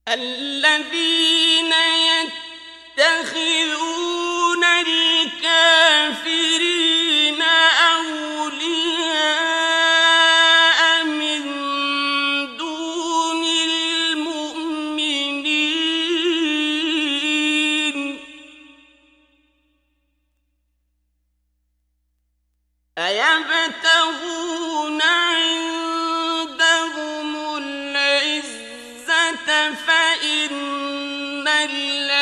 الذين يتخذون الكافرين أولياء من دون المؤمنين أيبتغون عندهم العزة فإن الذين